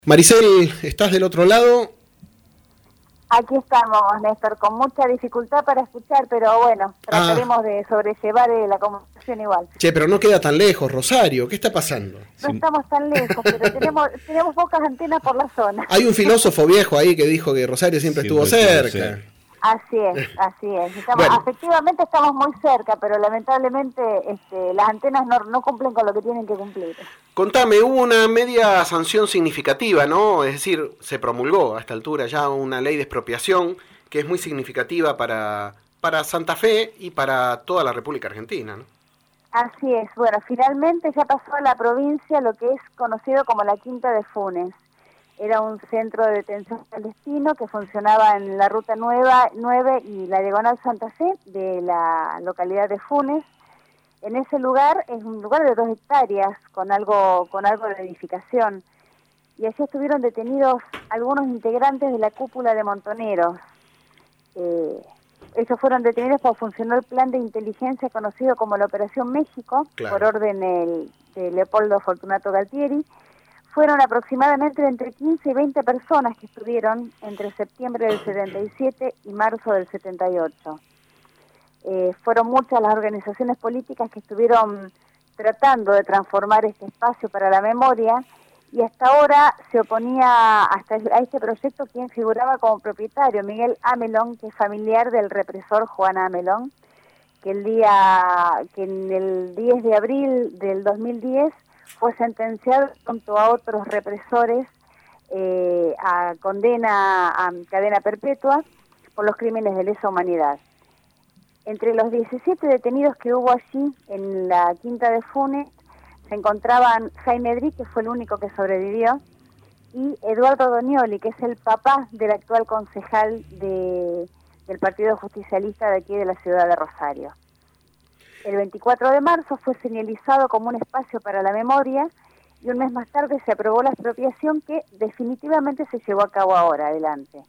Maricel, ¿estás del otro lado? Aquí estamos, Néstor, con mucha dificultad para escuchar, pero bueno, trataremos de sobrellevar la comunicación igual. Che, pero no queda tan lejos, Rosario, ¿qué está pasando? No estamos tan lejos, pero tenemos pocas antenas por la zona. Hay un filósofo viejo ahí que dijo que Rosario siempre estuvo cerca. Así es. Efectivamente estamos muy cerca, pero lamentablemente las antenas no cumplen con lo que tienen que cumplir. Contame, hubo una media sanción significativa, ¿no? Es decir, se promulgó a esta altura ya una ley de expropiación que es muy significativa para Santa Fe y para toda la República Argentina, ¿no? Así es. Bueno, finalmente ya pasó a la provincia lo que es conocido como la Quinta de Funes. Era un centro de detención clandestino que funcionaba en la Ruta 9 y la Diagonal Santa Fe de la localidad de Funes. En ese lugar es un lugar de 2 hectáreas con algo de edificación. Y allí estuvieron detenidos algunos integrantes de la cúpula de Montoneros. Ellos fueron detenidos por funcionar el plan de inteligencia conocido como la Operación México, claro, por orden de Leopoldo Fortunato Galtieri. Fueron aproximadamente entre 15 y 20 personas que estuvieron entre septiembre del 77 y marzo del 78. Fueron muchas las organizaciones políticas que estuvieron tratando de transformar este espacio para la memoria, y hasta ahora se oponía a este proyecto quien figuraba como propietario, Miguel Amelón, que es familiar del represor Juan Amelón, que en el 10 de abril del 2010 fue sentenciado junto a otros represores a condena a cadena perpetua por los crímenes de lesa humanidad. Entre los 17 detenidos que hubo allí en la Quinta de Funes se encontraban Jaime Dri, que fue el único que sobrevivió, y Eduardo Donioli, que es el papá del actual concejal del Partido Justicialista de aquí de la ciudad de Rosario. El 24 de marzo fue señalizado como un espacio para la memoria y un mes más tarde se aprobó la expropiación que definitivamente se llevó a cabo ahora, adelante.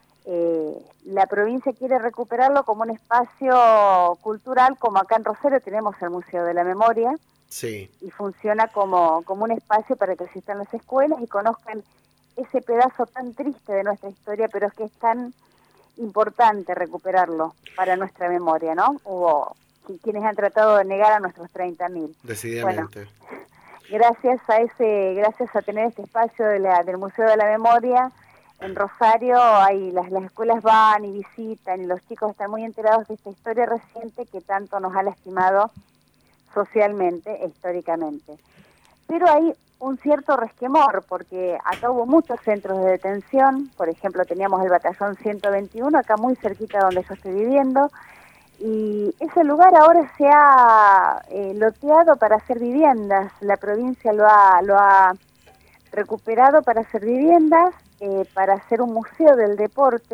La provincia quiere recuperarlo como un espacio cultural, como acá en Rosario tenemos el Museo de la Memoria, sí, y funciona como un espacio para que asistan las escuelas y conozcan ese pedazo tan triste de nuestra historia, pero es que es tan importante recuperarlo para nuestra memoria, ¿no? Hubo quienes han tratado de negar a nuestros 30.000. Decididamente. Bueno, gracias a tener este espacio del Museo de la Memoria en Rosario, las escuelas van y visitan y los chicos están muy enterados de esta historia reciente que tanto nos ha lastimado socialmente e históricamente. Pero hay un cierto resquemor porque acá hubo muchos centros de detención. Por ejemplo, teníamos el batallón 121 acá muy cerquita donde yo estoy viviendo, y ese lugar ahora se ha loteado para hacer viviendas. La provincia lo ha recuperado para hacer viviendas, para hacer un museo del deporte,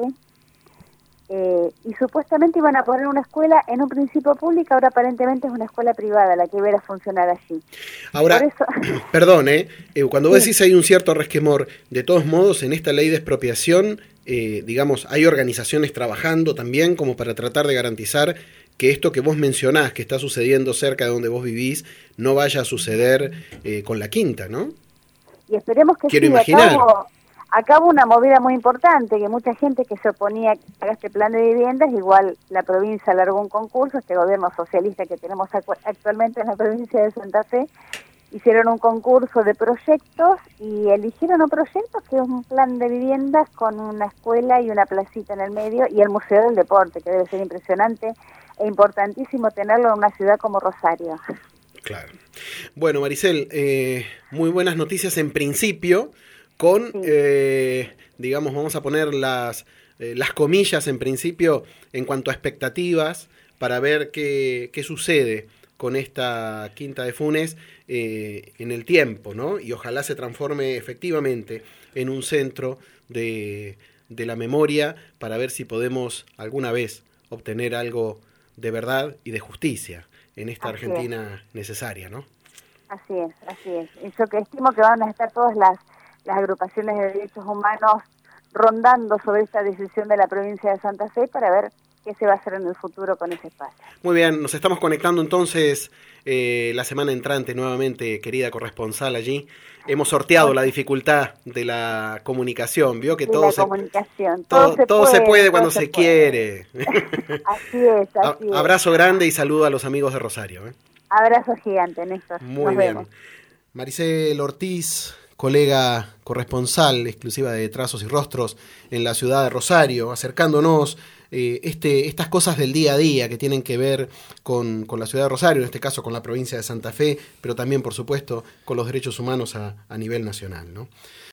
y supuestamente iban a poner una escuela en un principio pública, ahora aparentemente es una escuela privada la que iba a funcionar allí. Ahora, eso... perdón, cuando vos decís hay un cierto resquemor, de todos modos en esta ley de expropiación, digamos, hay organizaciones trabajando también como para tratar de garantizar que esto que vos mencionás, que está sucediendo cerca de donde vos vivís, no vaya a suceder con la Quinta, ¿no? Y esperemos que Quiero imaginar. Acá hubo una movida muy importante, que mucha gente que se oponía a este plan de viviendas, igual la provincia alargó un concurso, este gobierno socialista que tenemos actualmente en la provincia de Santa Fe, hicieron un concurso de proyectos y eligieron un proyecto que es un plan de viviendas con una escuela y una placita en el medio y el Museo del Deporte, que debe ser impresionante e importantísimo tenerlo en una ciudad como Rosario. Claro. Bueno, Maricel, muy buenas noticias en principio, con, sí, digamos, vamos a poner las comillas en principio en cuanto a expectativas para ver qué sucede con esta Quinta de Funes en el tiempo, ¿no? Y ojalá se transforme efectivamente en un centro de la memoria para ver si podemos alguna vez obtener algo de verdad y de justicia en esta Argentina necesaria, ¿no? Así es. Y yo que estimo que van a estar todas las agrupaciones de derechos humanos rondando sobre esta decisión de la provincia de Santa Fe para ver qué se va a hacer en el futuro con ese espacio. Muy bien, nos estamos conectando entonces la semana entrante nuevamente, querida corresponsal allí. Hemos sorteado la dificultad de la comunicación, vio que todo se puede cuando se quiere. Así es. Abrazo grande y saludo a los amigos de Rosario. Abrazo gigante, Néstor. Muy bien. Vemos. Maricel Ortiz, colega corresponsal exclusiva de Trazos y Rostros en la ciudad de Rosario, acercándonos estas cosas del día a día que tienen que ver con la ciudad de Rosario, en este caso con la provincia de Santa Fe, pero también, por supuesto, con los derechos humanos a nivel nacional, ¿no?